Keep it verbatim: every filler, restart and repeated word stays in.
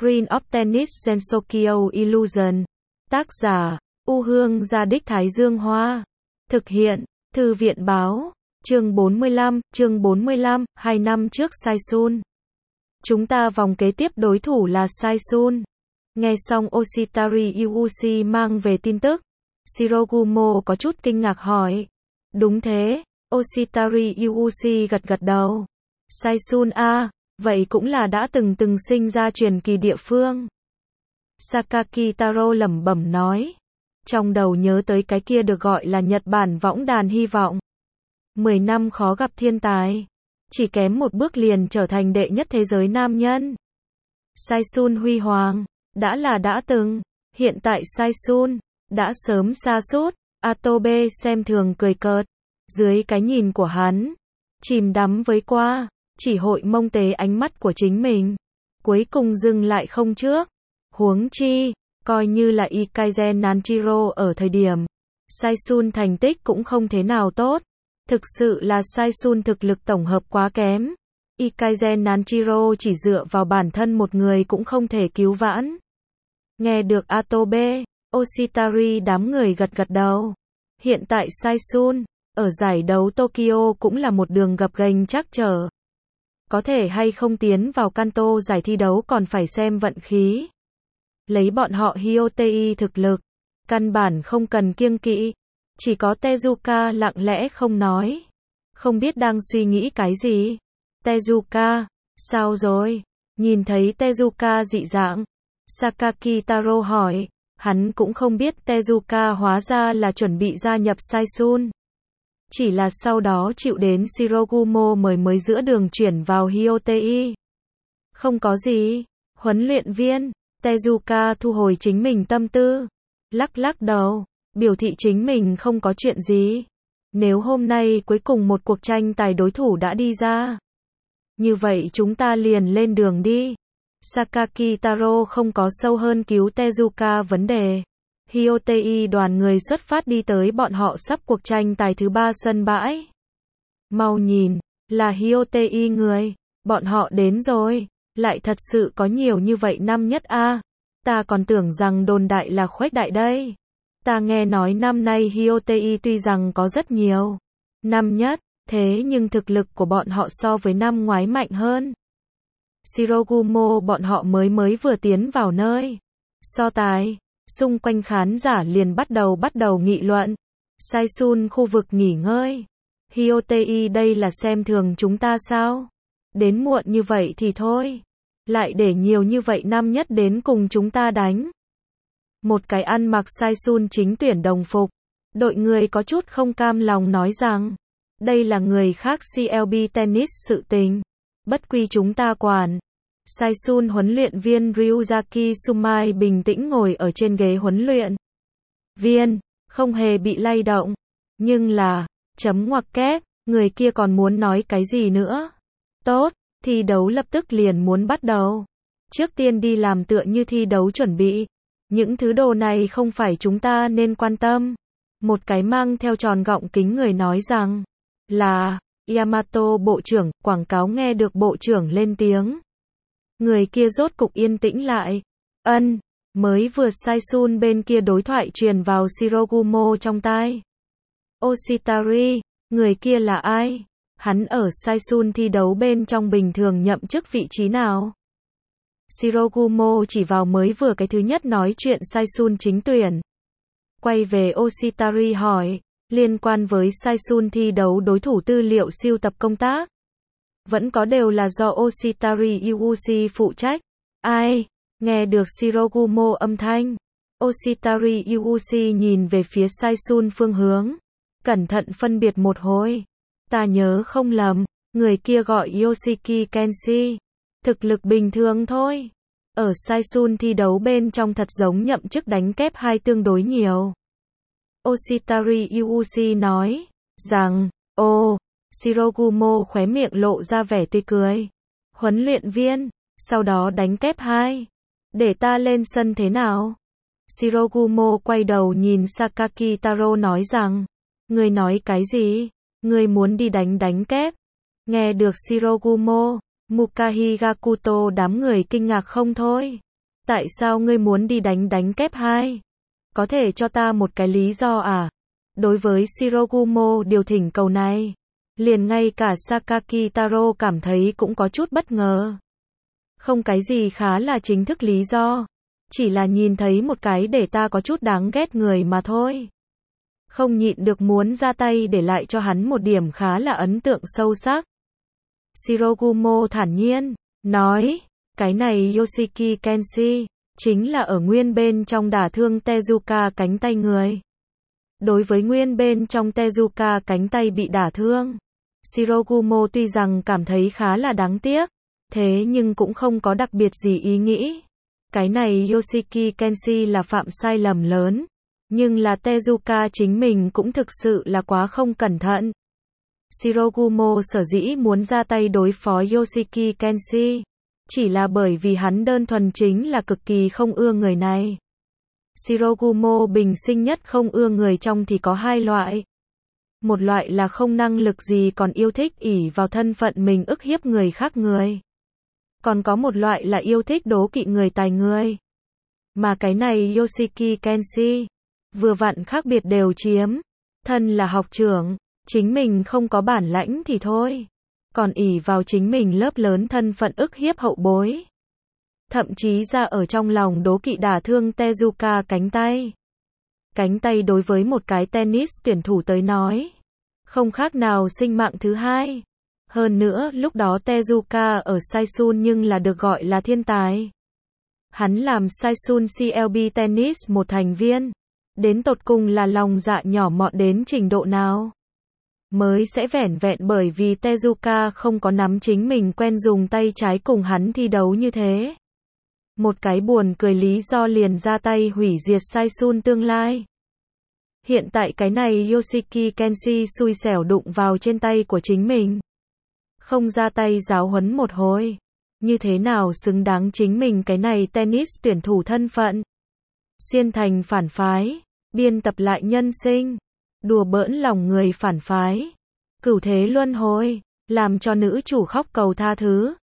Green of Tennis Gensokyo Illusion. Tác giả, U Hương Gia Đích Thái Dương Hoa. Thực hiện, Thư viện Báo. Chương bốn mươi lăm, chương bốn mươi lăm, hai năm trước Saisun. Chúng ta vòng kế tiếp đối thủ là Saisun. Nghe xong Oshitari Yuuchi mang về tin tức, Shirogumo có chút kinh ngạc hỏi. Đúng thế, Oshitari Yuuchi gật gật đầu. Saisun a, vậy cũng là đã từng từng sinh ra truyền kỳ địa phương. Sakaki Taro lẩm bẩm nói. Trong đầu nhớ tới cái kia được gọi là Nhật Bản võng đàn hy vọng. Mười năm khó gặp thiên tài. Chỉ kém một bước liền trở thành đệ nhất thế giới nam nhân. Saisun huy hoàng. Đã là đã từng. Hiện tại Saisun đã sớm sa sút. Atobe xem thường cười cợt. Dưới cái nhìn của hắn, chìm đắm với qua, chỉ hội mông tế ánh mắt của chính mình. Cuối cùng dừng lại không trước. Huống chi, coi như là Ikazen Nanjiro ở thời điểm Saisun thành tích cũng không thế nào tốt. Thực sự là Saisun thực lực tổng hợp quá kém. Ikazen Nanjiro chỉ dựa vào bản thân một người cũng không thể cứu vãn. Nghe được Atobe, Oshitari đám người gật gật đầu. Hiện tại Saisun, ở giải đấu Tokyo cũng là một đường gập ghềnh trắc trở. Có thể hay không tiến vào Kanto giải thi đấu còn phải xem vận khí. Lấy bọn họ Hyotei thực lực, căn bản không cần kiêng kỵ. Chỉ có Tezuka lặng lẽ không nói. Không biết đang suy nghĩ cái gì. Tezuka, sao rồi? Nhìn thấy Tezuka dị dạng, Sakaki Taro hỏi. Hắn cũng không biết Tezuka hóa ra là chuẩn bị gia nhập Saisun. Chỉ là sau đó chịu đến Shirogumo mời mới giữa đường chuyển vào Hyotei. Không có gì. Huấn luyện viên, Tezuka thu hồi chính mình tâm tư. Lắc lắc đầu, biểu thị chính mình không có chuyện gì. Nếu hôm nay cuối cùng một cuộc tranh tài đối thủ đã đi ra, như vậy chúng ta liền lên đường đi. Sakaki Taro không có sâu hơn cứu Tezuka vấn đề. Hyotei đoàn người xuất phát đi tới bọn họ sắp cuộc tranh tài thứ ba sân bãi. Mau nhìn, là Hyotei người. Bọn họ đến rồi. Lại thật sự có nhiều như vậy năm nhất a. À. Ta còn tưởng rằng đồn đại là khuếch đại đây. Ta nghe nói năm nay Hyotei tuy rằng có rất nhiều năm nhất, thế nhưng thực lực của bọn họ so với năm ngoái mạnh hơn. Shirogumo bọn họ mới mới vừa tiến vào nơi so tài, xung quanh khán giả liền bắt đầu bắt đầu nghị luận. Saisun khu vực nghỉ ngơi. Hyotei đây là xem thường chúng ta sao? Đến muộn như vậy thì thôi. Lại để nhiều như vậy năm nhất đến cùng chúng ta đánh. Một cái ăn mặc Saisun chính tuyển đồng phục. Đội người có chút không cam lòng nói rằng. Đây là người khác xê lờ bê tennis sự tình. Bất quy chúng ta quản. Saisun huấn luyện viên Ryuzaki Sumai bình tĩnh ngồi ở trên ghế huấn luyện viên. Không hề bị lay động. Nhưng là, chấm ngoặc kép, người kia còn muốn nói cái gì nữa. Tốt, thi đấu lập tức liền muốn bắt đầu. Trước tiên đi làm tựa như thi đấu chuẩn bị. Những thứ đồ này không phải chúng ta nên quan tâm. Một cái mang theo tròn gọng kính người nói rằng, là, Yamato bộ trưởng, quảng cáo nghe được bộ trưởng lên tiếng. Người kia rốt cục yên tĩnh lại. Ân, mới vừa Saisun bên kia đối thoại truyền vào Shirogumo trong tai. Oshitari, người kia là ai? Hắn ở Saisun thi đấu bên trong bình thường nhậm chức vị trí nào? Shirogumo chỉ vào mới vừa cái thứ nhất nói chuyện Saisun chính tuyển. Quay về Oshitari hỏi, liên quan với Saisun thi đấu đối thủ tư liệu siêu tập công tác. Vẫn có đều là do Oshitari Yuuchi phụ trách. Ai? Nghe được Shirogumo âm thanh. Oshitari Yuuchi nhìn về phía Saisun phương hướng. Cẩn thận phân biệt một hồi. Ta nhớ không lầm, người kia gọi Yoshiki Kenshi. Thực lực bình thường thôi. Ở Saisun thi đấu bên trong thật giống nhậm chức đánh kép hai tương đối nhiều. Oshitari Yuuchi nói rằng, ồ, Shirogumo khóe miệng lộ ra vẻ tươi cười. Huấn luyện viên, sau đó đánh kép hai. Để ta lên sân thế nào? Shirogumo quay đầu nhìn Sakaki Taro nói rằng, người nói cái gì? Người muốn đi đánh đánh kép. Nghe được Shirogumo, Mukahi Gakuto đám người kinh ngạc không thôi. Tại sao ngươi muốn đi đánh đánh kép hai? Có thể cho ta một cái lý do à? Đối với Shirogumo điều thỉnh cầu này, liền ngay cả Sakaki Taro cảm thấy cũng có chút bất ngờ. Không cái gì khá là chính thức lý do, chỉ là nhìn thấy một cái để ta có chút đáng ghét người mà thôi. Không nhịn được muốn ra tay để lại cho hắn một điểm khá là ấn tượng sâu sắc. Shirogumo thản nhiên nói, cái này Yoshiki Kenshi, chính là ở nguyên bên trong đả thương Tezuka cánh tay người. Đối với nguyên bên trong Tezuka cánh tay bị đả thương, Shirogumo tuy rằng cảm thấy khá là đáng tiếc, thế nhưng cũng không có đặc biệt gì ý nghĩ. Cái này Yoshiki Kenshi là phạm sai lầm lớn, nhưng là Tezuka chính mình cũng thực sự là quá không cẩn thận. Shirogumo sở dĩ muốn ra tay đối phó Yoshiki Kenshi, chỉ là bởi vì hắn đơn thuần chính là cực kỳ không ưa người này. Shirogumo bình sinh nhất không ưa người trong thì có hai loại. Một loại là không năng lực gì còn yêu thích ỷ vào thân phận mình ức hiếp người khác người. Còn có một loại là yêu thích đố kỵ người tài người. Mà cái này Yoshiki Kenshi, vừa vặn khác biệt đều chiếm. Thân là học trưởng, chính mình không có bản lãnh thì thôi. Còn ỷ vào chính mình lớp lớn thân phận ức hiếp hậu bối. Thậm chí ra ở trong lòng đố kỵ đả thương Tezuka cánh tay. Cánh tay đối với một cái tennis tuyển thủ tới nói, không khác nào sinh mạng thứ hai. Hơn nữa, lúc đó Tezuka ở Saisun nhưng là được gọi là thiên tài. Hắn làm Saisun xê lờ bê Tennis một thành viên. Đến tột cùng là lòng dạ nhỏ mọn đến trình độ nào? Mới sẽ vẻn vẹn bởi vì Tezuka không có nắm chính mình quen dùng tay trái cùng hắn thi đấu như thế. Một cái buồn cười lý do liền ra tay hủy diệt Saisun tương lai. Hiện tại cái này Yoshiki Kenshi xui xẻo đụng vào trên tay của chính mình. Không ra tay giáo huấn một hồi. Như thế nào xứng đáng chính mình cái này tennis tuyển thủ thân phận. Xuyên thành phản phái. Biên tập lại nhân sinh. Đùa bỡn lòng người phản phái. Cửu thế luân hồi. Làm cho nữ chủ khóc cầu tha thứ.